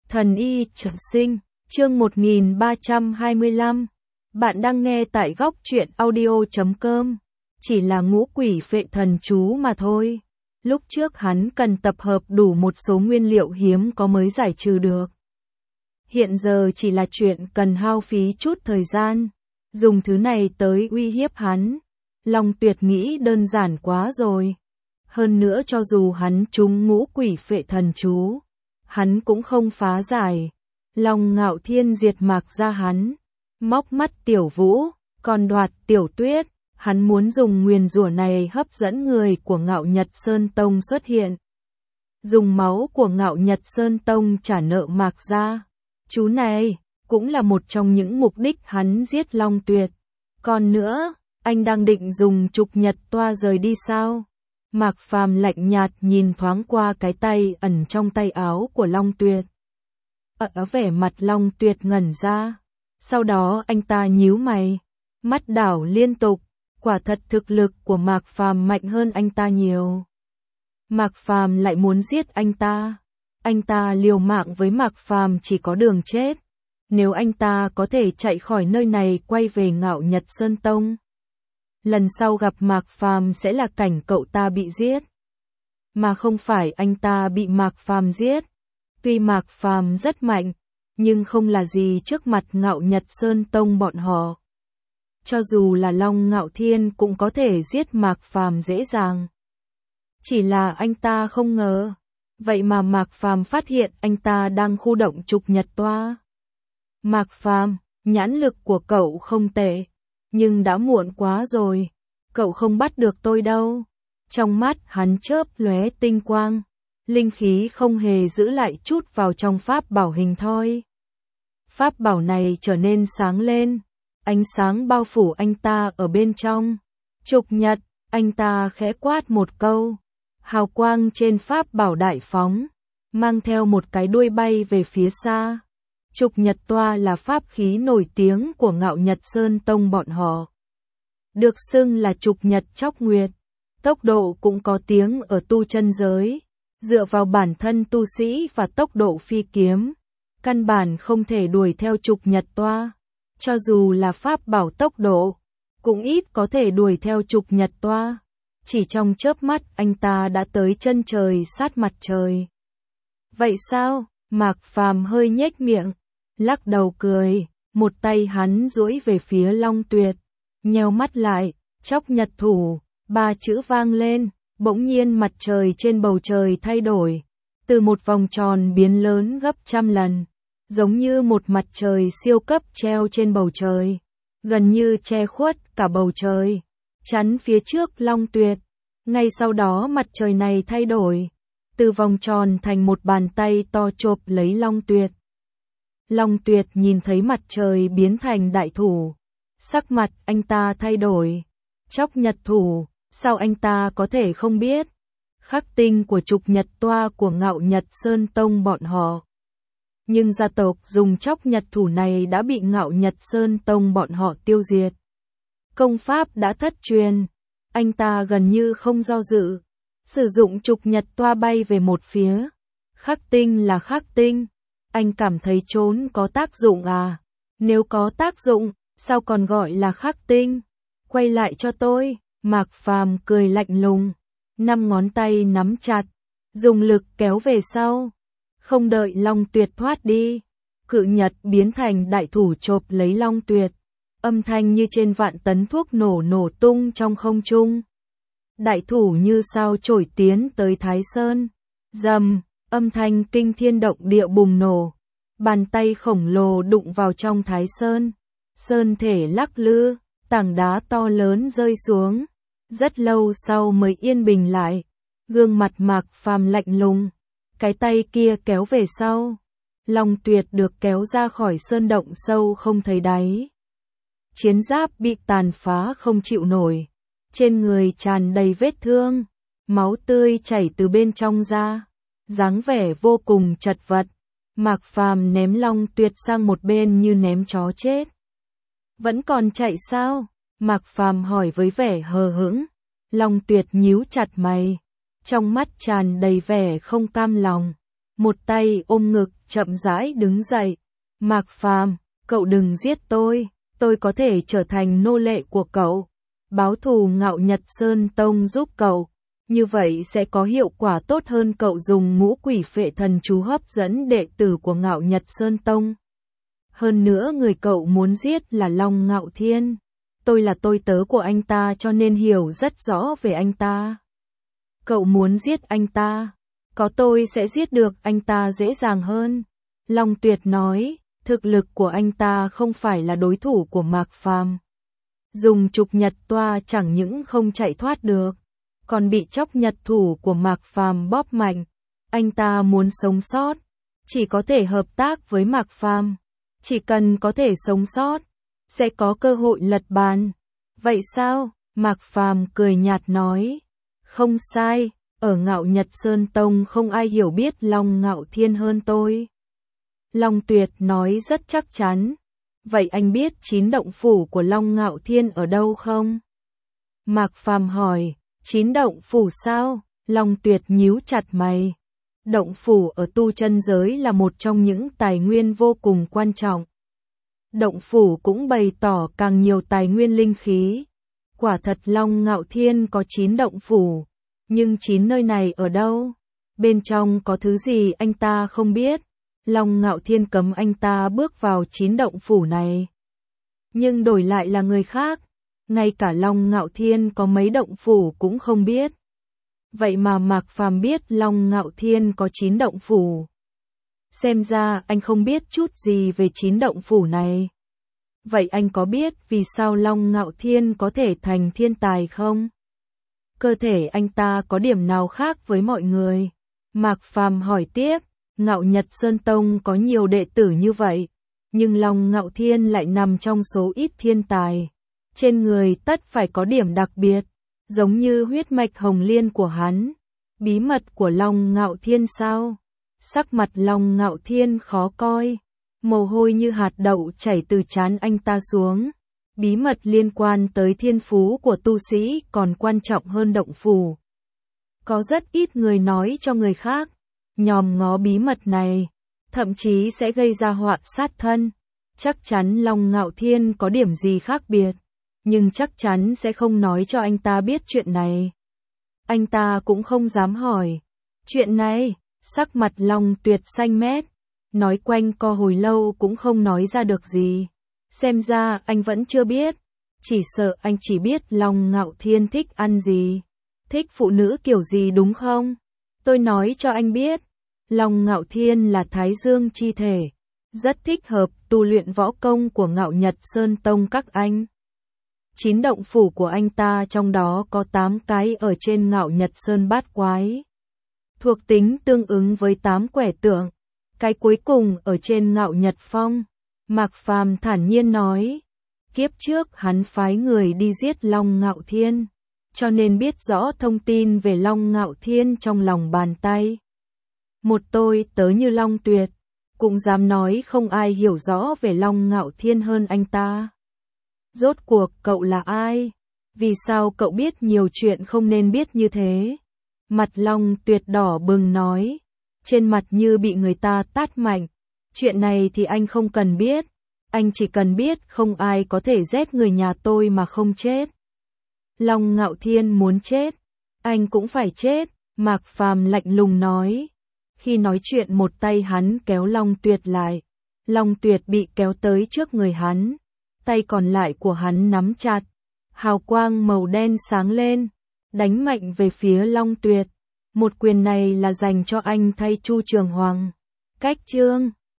Thần y trường sinh, chương 1325. Bạn đang nghe tại góc truyện audio.com. Chỉ là ngũ quỷ phệ thần chú mà thôi. Lúc trước hắn cần tập hợp đủ một số nguyên liệu hiếm có mới giải trừ được. Hiện giờ chỉ là chuyện cần hao phí chút thời gian. Dùng thứ này tới uy hiếp hắn. Long Tuyệt nghĩ đơn giản quá rồi. Hơn nữa cho dù hắn trúng ngũ quỷ phệ thần chú, hắn cũng không phá giải. Long Ngạo Thiên diệt mạc ra hắn, móc mắt Tiểu Vũ, còn đoạt Tiểu Tuyết. Hắn muốn dùng nguyền rủa này hấp dẫn người của Ngạo Nhật Sơn Tông xuất hiện. Dùng máu của Ngạo Nhật Sơn Tông trả nợ mạc ra. Chú này cũng là một trong những mục đích hắn giết Long Tuyệt. Còn nữa, anh đang định dùng trục nhật toa rời đi sao? Mạc Phàm lạnh nhạt nhìn thoáng qua cái tay ẩn trong tay áo của Long Tuyệt. Ở vẻ mặt Long Tuyệt ngẩn ra. Sau đó anh ta nhíu mày, mắt đảo liên tục. Quả thật thực lực của Mạc Phàm mạnh hơn anh ta nhiều. Mạc Phàm lại muốn giết anh ta. Anh ta liều mạng với Mạc Phàm chỉ có đường chết. Nếu anh ta có thể chạy khỏi nơi này quay về Ngạo Nhật Sơn Tông, lần sau gặp Mạc Phàm sẽ là cảnh cậu ta bị giết, mà không phải anh ta bị Mạc Phàm giết. Tuy Mạc Phàm rất mạnh, nhưng không là gì trước mặt Ngạo Nhật Sơn Tông bọn họ. Cho dù là Long Ngạo Thiên cũng có thể giết Mạc Phàm dễ dàng. Chỉ là anh ta không ngờ, vậy mà Mạc Phàm phát hiện anh ta đang khu động trục nhật toa. Mạc Phàm, nhãn lực của cậu không tệ, nhưng đã muộn quá rồi, cậu không bắt được tôi đâu. Trong mắt hắn chớp lóe tinh quang, linh khí không hề giữ lại chút vào trong pháp bảo hình thoi. Pháp bảo này trở nên sáng lên, ánh sáng bao phủ anh ta ở bên trong. Trục nhật, anh ta khẽ quát một câu, hào quang trên pháp bảo đại phóng, mang theo một cái đuôi bay về phía xa. Trục nhật toa là pháp khí nổi tiếng của Ngạo Nhật Sơn Tông bọn họ. Được xưng là trục nhật chóc nguyệt, tốc độ cũng có tiếng ở tu chân giới. Dựa vào bản thân tu sĩ và tốc độ phi kiếm, căn bản không thể đuổi theo trục nhật toa. Cho dù là pháp bảo tốc độ, cũng ít có thể đuổi theo trục nhật toa. Chỉ trong chớp mắt anh ta đã tới chân trời sát mặt trời. Vậy sao? Mạc Phàm hơi nhếch miệng, lắc đầu cười, một tay hắn duỗi về phía Long Tuyệt, nheo mắt lại, chóc nhật thủ, ba chữ vang lên, bỗng nhiên mặt trời trên bầu trời thay đổi, từ một vòng tròn biến lớn gấp trăm lần, giống như một mặt trời siêu cấp treo trên bầu trời, gần như che khuất cả bầu trời, chắn phía trước Long Tuyệt. Ngay sau đó mặt trời này thay đổi, từ vòng tròn thành một bàn tay to chộp lấy Long Tuyệt. Long Tuyệt nhìn thấy mặt trời biến thành đại thủ, sắc mặt anh ta thay đổi. Chóc nhật thủ, sao anh ta có thể không biết? Khắc tinh của trục nhật toa của Ngạo Nhật Sơn Tông bọn họ. Nhưng gia tộc dùng chóc nhật thủ này đã bị Ngạo Nhật Sơn Tông bọn họ tiêu diệt. Công pháp đã thất truyền, anh ta gần như không do dự, sử dụng trục nhật toa bay về một phía. Khắc tinh là khắc tinh, anh cảm thấy trốn có tác dụng à? Nếu có tác dụng, sao còn gọi là khắc tinh? Quay lại cho tôi. Mạc Phàm cười lạnh lùng, năm ngón tay nắm chặt, dùng lực kéo về sau. Không đợi Long Tuyệt thoát đi, cự nhật biến thành đại thủ chộp lấy Long Tuyệt. Âm thanh như trên vạn tấn thuốc nổ tung trong không trung. Đại thủ như sao chổi tiến tới Thái Sơn. Rầm, âm thanh kinh thiên động địa bùng nổ. Bàn tay khổng lồ đụng vào trong Thái Sơn. Sơn thể lắc lư, tảng đá to lớn rơi xuống. Rất lâu sau mới yên bình lại. Gương mặt Mạc Phàm lạnh lùng, cái tay kia kéo về sau. Long Tuyệt được kéo ra khỏi sơn động sâu không thấy đáy. Chiến giáp bị tàn phá không chịu nổi, trên người tràn đầy vết thương, máu tươi chảy từ bên trong ra, dáng vẻ vô cùng chật vật. Mạc Phàm ném Long Tuyệt sang một bên như ném chó chết. Vẫn còn chạy sao? Mạc Phàm hỏi với vẻ hờ hững. Long Tuyệt nhíu chặt mày, trong mắt tràn đầy vẻ không cam lòng. một tay ôm ngực, chậm rãi đứng dậy. Mạc Phàm, cậu đừng giết tôi có thể trở thành nô lệ của cậu. Báo thù Ngạo Nhật Sơn Tông giúp cậu, như vậy sẽ có hiệu quả tốt hơn cậu dùng ngũ quỷ phệ thần chú hấp dẫn đệ tử của Ngạo Nhật Sơn Tông. Hơn nữa người cậu muốn giết là Long Ngạo Thiên. Tôi là tôi tớ của anh ta cho nên hiểu rất rõ về anh ta. Cậu muốn giết anh ta, có tôi sẽ giết được anh ta dễ dàng hơn. Long Tuyệt nói, thực lực của anh ta không phải là đối thủ của Mạc Phàm. Dùng trục nhật toa chẳng những không chạy thoát được, còn bị chóc nhật thủ của Mạc Phàm bóp mạnh. Anh ta muốn sống sót, chỉ có thể hợp tác với Mạc Phàm. Chỉ cần có thể sống sót, sẽ có cơ hội lật bàn. Vậy sao? Mạc Phàm cười nhạt nói. Không sai, ở Ngạo Nhật Sơn Tông không ai hiểu biết Long Ngạo Thiên hơn tôi. Long Tuyệt nói rất chắc chắn. Vậy anh biết 9 động phủ của Long Ngạo Thiên ở đâu không? Mạc Phàm hỏi. 9 động phủ sao? Long Tuyệt nhíu chặt mày. Động phủ ở tu chân giới là một trong những tài nguyên vô cùng quan trọng. Động phủ cũng bày tỏ càng nhiều tài nguyên linh khí. Quả thật Long Ngạo Thiên có 9 động phủ, nhưng 9 nơi này ở đâu? Bên trong có thứ gì anh ta không biết? Long Ngạo Thiên cấm anh ta bước vào 9 động phủ này. Nhưng đổi lại là người khác, ngay cả Long Ngạo Thiên có mấy động phủ cũng không biết. Vậy mà Mạc Phàm biết Long Ngạo Thiên có 9 động phủ. Xem ra anh không biết chút gì về 9 động phủ này. Vậy anh có biết vì sao Long Ngạo Thiên có thể thành thiên tài không? Cơ thể anh ta có điểm nào khác với mọi người? Mạc Phàm hỏi tiếp, Ngạo Nhật Sơn Tông có nhiều đệ tử như vậy, nhưng Long Ngạo Thiên lại nằm trong số ít thiên tài. Trên người tất phải có điểm đặc biệt, giống như huyết mạch hồng liên của hắn. Bí mật của Long Ngạo Thiên sao? Sắc mặt Long Ngạo Thiên khó coi, mồ hôi như hạt đậu chảy từ trán anh ta xuống. Bí mật liên quan tới thiên phú của tu sĩ còn quan trọng hơn động phủ. Có rất ít người nói cho người khác, nhòm ngó bí mật này, thậm chí sẽ gây ra họa sát thân. Chắc chắn Long Ngạo Thiên có điểm gì khác biệt, nhưng chắc chắn sẽ không nói cho anh ta biết chuyện này. Anh ta cũng không dám hỏi. Chuyện này, sắc mặt Long Tuyệt xanh mét, nói quanh co hồi lâu cũng không nói ra được gì. Xem ra anh vẫn chưa biết, chỉ sợ anh chỉ biết Long Ngạo Thiên thích ăn gì, thích phụ nữ kiểu gì đúng không? Tôi nói cho anh biết, Long Ngạo Thiên là Thái Dương chi thể, rất thích hợp tu luyện võ công của Ngạo Nhật Sơn Tông các anh. 9 động phủ của anh ta trong đó có 8 cái ở trên Ngạo Nhật Sơn Bát Quái. Thuộc tính tương ứng với 8 quẻ tượng, cái cuối cùng ở trên Ngạo Nhật Phong. Mạc Phàm thản nhiên nói, kiếp trước hắn phái người đi giết Long Ngạo Thiên, cho nên biết rõ thông tin về Long Ngạo Thiên trong lòng bàn tay. Một tôi tớ như Long Tuyệt, cũng dám nói không ai hiểu rõ về Long Ngạo Thiên hơn anh ta. Rốt cuộc cậu là ai? Vì sao cậu biết nhiều chuyện không nên biết như thế? Mặt Long Tuyệt đỏ bừng nói, trên mặt như bị người ta tát mạnh. Chuyện này thì anh không cần biết, anh chỉ cần biết không ai có thể giết người nhà tôi mà không chết. Long Ngạo Thiên muốn chết, anh cũng phải chết, Mạc Phàm lạnh lùng nói. Khi nói chuyện một tay hắn kéo Long Tuyệt lại, Long Tuyệt bị kéo tới trước người hắn, tay còn lại của hắn nắm chặt, hào quang màu đen sáng lên, đánh mạnh về phía Long Tuyệt. Một quyền này là dành cho anh thay Chu Trường Hoàng. Cách chương